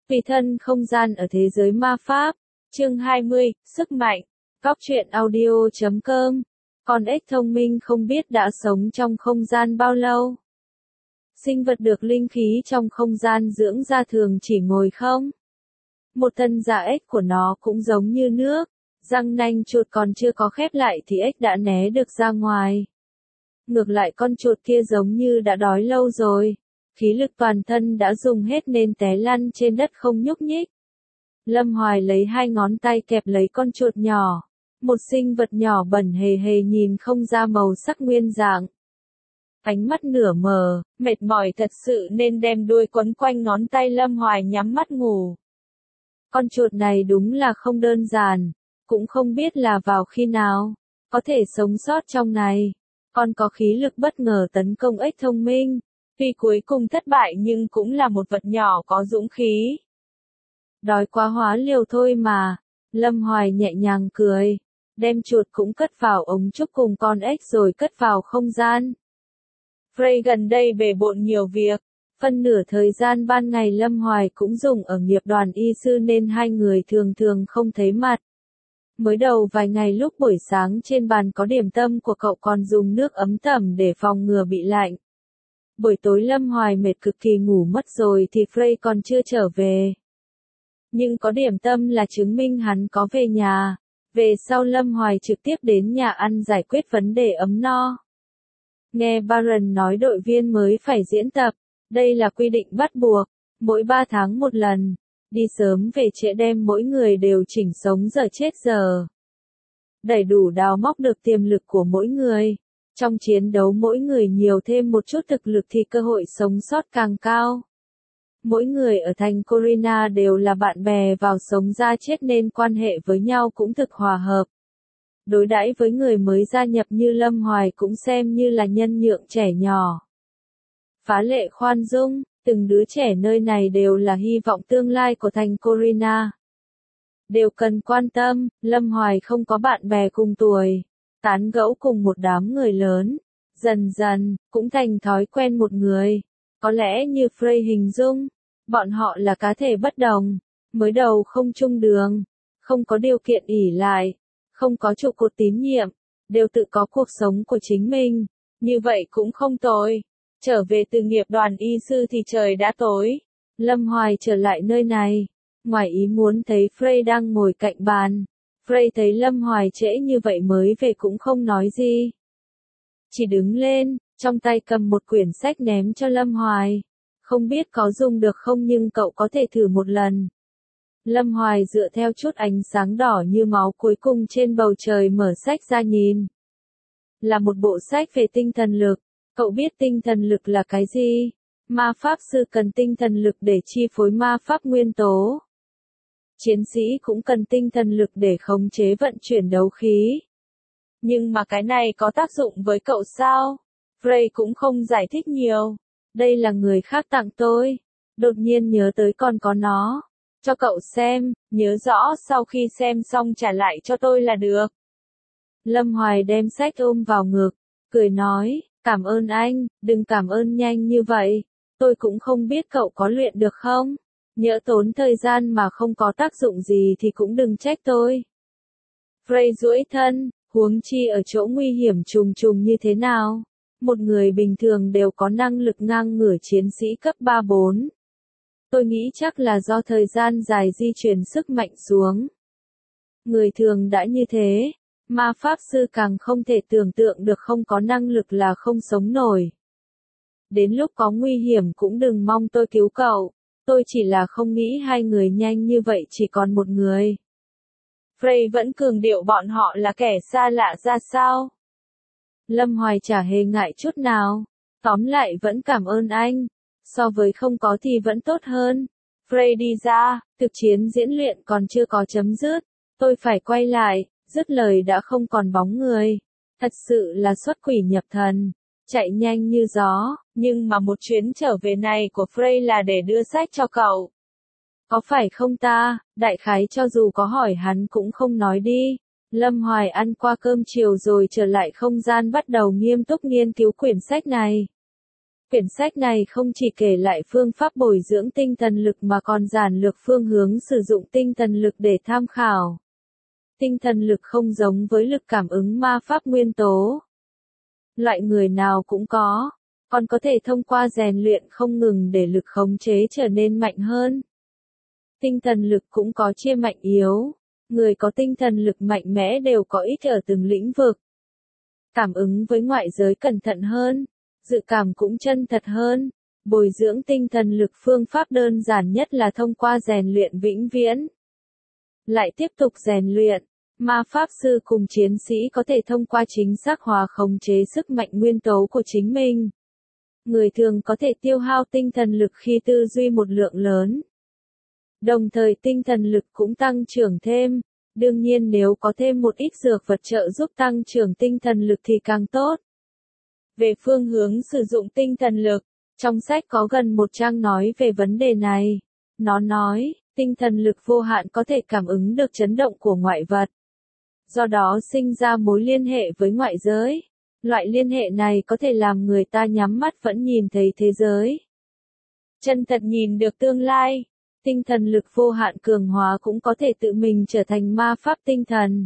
Tùy thân không gian ở thế giới ma pháp. Chương 20, sức mạnh. Góc truyện audio.com. Con ếch thông minh không biết đã sống trong không gian bao lâu. Sinh vật được linh khí trong không gian dưỡng ra thường chỉ ngồi không. Một thân dạ ếch của nó cũng giống như nước. Răng nanh chuột còn chưa có khép lại thì ếch đã né được ra ngoài. Ngược lại con chuột kia giống như đã đói lâu rồi. Khí lực toàn thân đã dùng hết nên té lăn trên đất không nhúc nhích. Lâm Hoài lấy hai ngón tay kẹp lấy con chuột nhỏ. Một sinh vật nhỏ bẩn hề hề nhìn không ra màu sắc nguyên dạng. Ánh mắt nửa mờ, mệt mỏi thật sự nên đem đuôi quấn quanh ngón tay Lâm Hoài nhắm mắt ngủ. Con chuột này đúng là không đơn giản, cũng không biết là vào khi nào, có thể sống sót trong này. Con có khí lực bất ngờ tấn công ếch thông minh. Tuy cuối cùng thất bại nhưng cũng là một vật nhỏ có dũng khí. Đói quá hóa liều thôi mà. Lâm Hoài nhẹ nhàng cười. Đem chuột cũng cất vào ống trúc cùng con ếch rồi cất vào không gian. Frey gần đây bề bộn nhiều việc. Phân nửa thời gian ban ngày Lâm Hoài cũng dùng ở nghiệp đoàn y sư nên hai người thường thường không thấy mặt. Mới đầu vài ngày lúc buổi sáng trên bàn có điểm tâm của cậu còn dùng nước ấm tẩm để phòng ngừa bị lạnh. Buổi tối Lâm Hoài mệt cực kỳ ngủ mất rồi thì Frey còn chưa trở về. Nhưng có điểm tâm là chứng minh hắn có về nhà. Về sau Lâm Hoài trực tiếp đến nhà ăn giải quyết vấn đề ấm no. Nghe Baron nói đội viên mới phải diễn tập. Đây là quy định bắt buộc. Mỗi 3 tháng một lần. Đi sớm về trễ đem mỗi người đều chỉnh sống giờ chết giờ. Đầy đủ đào móc được tiềm lực của mỗi người. Trong chiến đấu mỗi người nhiều thêm một chút thực lực thì cơ hội sống sót càng cao. Mỗi người ở thành Corina đều là bạn bè vào sống ra chết nên quan hệ với nhau cũng thực hòa hợp. Đối đãi với người mới gia nhập như Lâm Hoài cũng xem như là nhân nhượng trẻ nhỏ. Phá lệ khoan dung, từng đứa trẻ nơi này đều là hy vọng tương lai của thành Corina. Đều cần quan tâm, Lâm Hoài không có bạn bè cùng tuổi. Tán gẫu cùng một đám người lớn, dần dần, cũng thành thói quen một người. Có lẽ như Frey hình dung, bọn họ là cá thể bất đồng, mới đầu không chung đường, không có điều kiện ỷ lại, không có trụ cột tín nhiệm, đều tự có cuộc sống của chính mình, như vậy cũng không tồi. Trở về từ nghiệp đoàn y sư thì trời đã tối, Lâm Hoài trở lại nơi này, ngoài ý muốn thấy Frey đang ngồi cạnh bàn. Frey thấy Lâm Hoài trễ như vậy mới về cũng không nói gì. Chỉ đứng lên, trong tay cầm một quyển sách ném cho Lâm Hoài. Không biết có dùng được không nhưng cậu có thể thử một lần. Lâm Hoài dựa theo chút ánh sáng đỏ như máu cuối cùng trên bầu trời mở sách ra nhìn. Là một bộ sách về tinh thần lực. Cậu biết tinh thần lực là cái gì? Ma pháp sư cần tinh thần lực để chi phối ma pháp nguyên tố. Chiến sĩ cũng cần tinh thần lực để khống chế vận chuyển đấu khí. Nhưng mà cái này có tác dụng với cậu sao? Frey cũng không giải thích nhiều. Đây là người khác tặng tôi. Đột nhiên nhớ tới còn có nó. Cho cậu xem, nhớ rõ sau khi xem xong trả lại cho tôi là được. Lâm Hoài đem sách ôm vào ngực, cười nói, cảm ơn anh, đừng cảm ơn nhanh như vậy. Tôi cũng không biết cậu có luyện được không? Nhỡ tốn thời gian mà không có tác dụng gì thì cũng đừng trách tôi. Frey duỗi thân, huống chi ở chỗ nguy hiểm trùng trùng như thế nào. Một người bình thường đều có năng lực ngang ngửa chiến sĩ cấp 3-4. Tôi nghĩ chắc là do thời gian dài di chuyển sức mạnh xuống. Người thường đã như thế, ma pháp sư càng không thể tưởng tượng được không có năng lực là không sống nổi. Đến lúc có nguy hiểm cũng đừng mong tôi cứu cậu. Tôi chỉ là không nghĩ hai người nhanh như vậy chỉ còn một người. Frey vẫn cường điệu bọn họ là kẻ xa lạ ra sao? Lâm Hoài chả hề ngại chút nào. Tóm lại vẫn cảm ơn anh. So với không có thì vẫn tốt hơn. Frey đi ra, thực chiến diễn luyện còn chưa có chấm dứt. Tôi phải quay lại, dứt lời đã không còn bóng người. Thật sự là xuất quỷ nhập thần. Chạy nhanh như gió, nhưng mà một chuyến trở về này của Frey là để đưa sách cho cậu. Có phải không ta? Đại khái cho dù có hỏi hắn cũng không nói đi. Lâm Hoài ăn qua cơm chiều rồi trở lại không gian bắt đầu nghiêm túc nghiên cứu quyển sách này. Quyển sách này không chỉ kể lại phương pháp bồi dưỡng tinh thần lực mà còn giản lược phương hướng sử dụng tinh thần lực để tham khảo. Tinh thần lực không giống với lực cảm ứng ma pháp nguyên tố. Loại người nào cũng có, còn có thể thông qua rèn luyện không ngừng để lực khống chế trở nên mạnh hơn. Tinh thần lực cũng có chia mạnh yếu, người có tinh thần lực mạnh mẽ đều có ích ở từng lĩnh vực. Cảm ứng với ngoại giới cẩn thận hơn, dự cảm cũng chân thật hơn. Bồi dưỡng tinh thần lực phương pháp đơn giản nhất là thông qua rèn luyện vĩnh viễn. Lại tiếp tục rèn luyện, ma pháp sư cùng chiến sĩ có thể thông qua chính xác hóa khống chế sức mạnh nguyên tố của chính mình. Người thường có thể tiêu hao tinh thần lực khi tư duy một lượng lớn. Đồng thời tinh thần lực cũng tăng trưởng thêm. Đương nhiên nếu có thêm một ít dược vật trợ giúp tăng trưởng tinh thần lực thì càng tốt. Về phương hướng sử dụng tinh thần lực, trong sách có gần một trang nói về vấn đề này. Nó nói, tinh thần lực vô hạn có thể cảm ứng được chấn động của ngoại vật. Do đó sinh ra mối liên hệ với ngoại giới. Loại liên hệ này có thể làm người ta nhắm mắt vẫn nhìn thấy thế giới. Chân thật nhìn được tương lai. Tinh thần lực vô hạn cường hóa cũng có thể tự mình trở thành ma pháp tinh thần.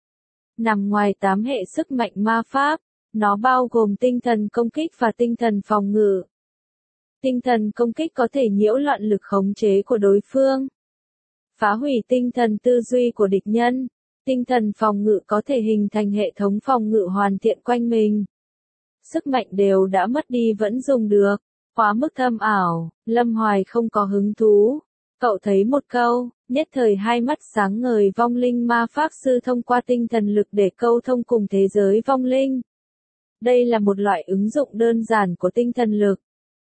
Nằm ngoài 8 hệ sức mạnh ma pháp, nó bao gồm tinh thần công kích và tinh thần phòng ngự. Tinh thần công kích có thể nhiễu loạn lực khống chế của đối phương, phá hủy tinh thần tư duy của địch nhân. Tinh thần phòng ngự có thể hình thành hệ thống phòng ngự hoàn thiện quanh mình. Sức mạnh đều đã mất đi vẫn dùng được, quá mức thâm ảo. Lâm Hoài không có hứng thú. Cậu thấy một câu, nhất thời hai mắt sáng ngời vong linh ma pháp sư thông qua tinh thần lực để câu thông cùng thế giới vong linh. Đây là một loại ứng dụng đơn giản của tinh thần lực.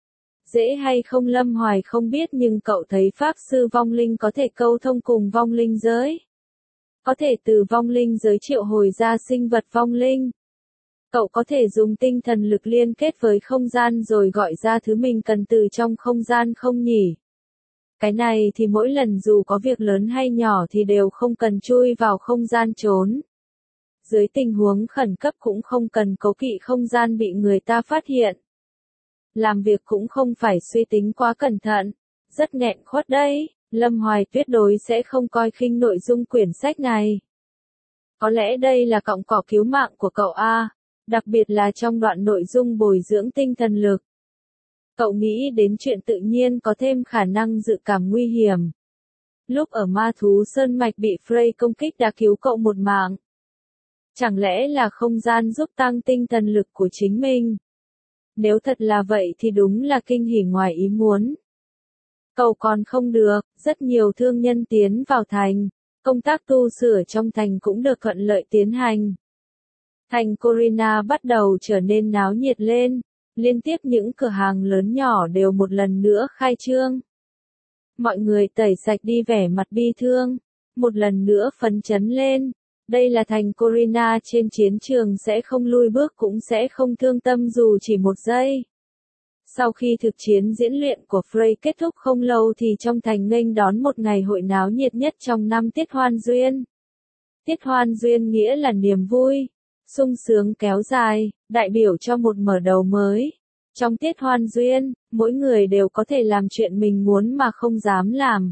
Dễ hay không Lâm Hoài không biết nhưng cậu thấy pháp sư vong linh có thể câu thông cùng vong linh giới. Có thể từ vong linh giới triệu hồi ra sinh vật vong linh. Cậu có thể dùng tinh thần lực liên kết với không gian rồi gọi ra thứ mình cần từ trong không gian không nhỉ? Cái này thì mỗi lần dù có việc lớn hay nhỏ thì đều không cần chui vào không gian trốn. Dưới tình huống khẩn cấp cũng không cần cố kỵ không gian bị người ta phát hiện. Làm việc cũng không phải suy tính quá cẩn thận. Rất nghẹn khuất đấy. Lâm Hoài tuyệt đối sẽ không coi khinh nội dung quyển sách này. Có lẽ đây là cọng cỏ cứu mạng của cậu A, đặc biệt là trong đoạn nội dung bồi dưỡng tinh thần lực. Cậu nghĩ đến chuyện tự nhiên có thêm khả năng dự cảm nguy hiểm. Lúc ở ma thú sơn mạch bị Frey công kích đã cứu cậu một mạng. Chẳng lẽ là không gian giúp tăng tinh thần lực của chính mình? Nếu thật là vậy thì đúng là kinh hỉ ngoài ý muốn. Cậu còn không được, rất nhiều thương nhân tiến vào thành, công tác tu sửa trong thành cũng được thuận lợi tiến hành. Thành Corina bắt đầu trở nên náo nhiệt lên, liên tiếp những cửa hàng lớn nhỏ đều một lần nữa khai trương. Mọi người tẩy sạch đi vẻ mặt bi thương, một lần nữa phấn chấn lên. Đây là thành Corina trên chiến trường sẽ không lui bước cũng sẽ không thương tâm dù chỉ một giây. Sau khi thực chiến diễn luyện của Frey kết thúc không lâu thì trong thành nghênh đón một ngày hội náo nhiệt nhất trong năm Tiết Hoan Duyên. Tiết Hoan Duyên nghĩa là niềm vui, sung sướng kéo dài, đại biểu cho một mở đầu mới. Trong Tiết Hoan Duyên, mỗi người đều có thể làm chuyện mình muốn mà không dám làm.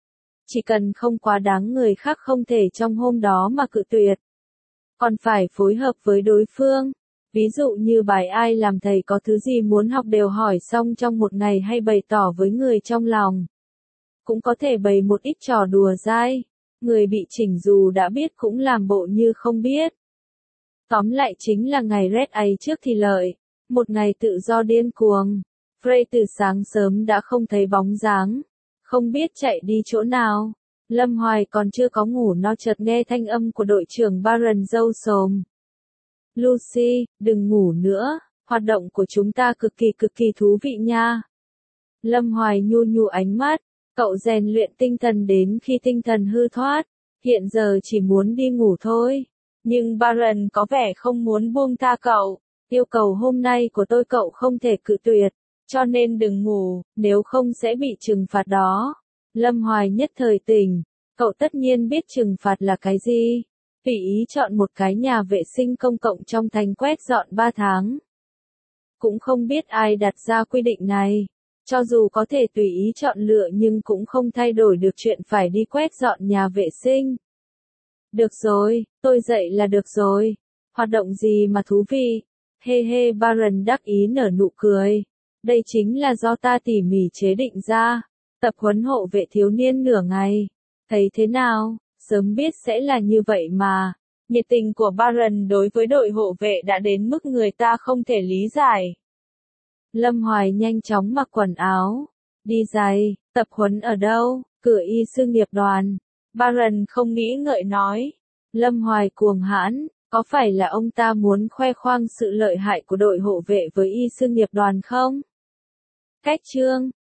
Chỉ cần không quá đáng người khác không thể trong hôm đó mà cự tuyệt. Còn phải phối hợp với đối phương. Ví dụ như bài ai làm thầy có thứ gì muốn học đều hỏi xong trong một ngày hay bày tỏ với người trong lòng. Cũng có thể bày một ít trò đùa dai. Người bị chỉnh dù đã biết cũng làm bộ như không biết. Tóm lại chính là ngày Red ấy trước thì lợi. Một ngày tự do điên cuồng. Frey từ sáng sớm đã không thấy bóng dáng. Không biết chạy đi chỗ nào. Lâm Hoài còn chưa có ngủ no chợt nghe thanh âm của đội trưởng Baron râu xồm. Lucy, đừng ngủ nữa, hoạt động của chúng ta cực kỳ thú vị nha. Lâm Hoài nhu nhu ánh mắt, cậu rèn luyện tinh thần đến khi tinh thần hư thoát, hiện giờ chỉ muốn đi ngủ thôi. Nhưng Baron có vẻ không muốn buông tha cậu, yêu cầu hôm nay của tôi cậu không thể cự tuyệt, cho nên đừng ngủ, nếu không sẽ bị trừng phạt đó. Lâm Hoài nhất thời tỉnh, cậu tất nhiên biết trừng phạt là cái gì. Tùy ý chọn một cái nhà vệ sinh công cộng trong thành quét dọn 3 tháng. Cũng không biết ai đặt ra quy định này. Cho dù có thể tùy ý chọn lựa nhưng cũng không thay đổi được chuyện phải đi quét dọn nhà vệ sinh. Được rồi, tôi dậy là được rồi. Hoạt động gì mà thú vị? Hê hê, Baron đắc ý nở nụ cười. Đây chính là do ta tỉ mỉ chế định ra. Tập huấn hộ vệ thiếu niên nửa ngày. Thấy thế nào? Sớm biết sẽ là như vậy mà. Nhiệt tình của Baron đối với đội hộ vệ đã đến mức người ta không thể lý giải. Lâm Hoài nhanh chóng mặc quần áo. Đi giày, tập huấn ở đâu? Cửa y sư nghiệp đoàn. Baron không nghĩ ngợi nói. Lâm Hoài cuồng hãn, có phải là ông ta muốn khoe khoang sự lợi hại của đội hộ vệ với y sư nghiệp đoàn không? Cách chương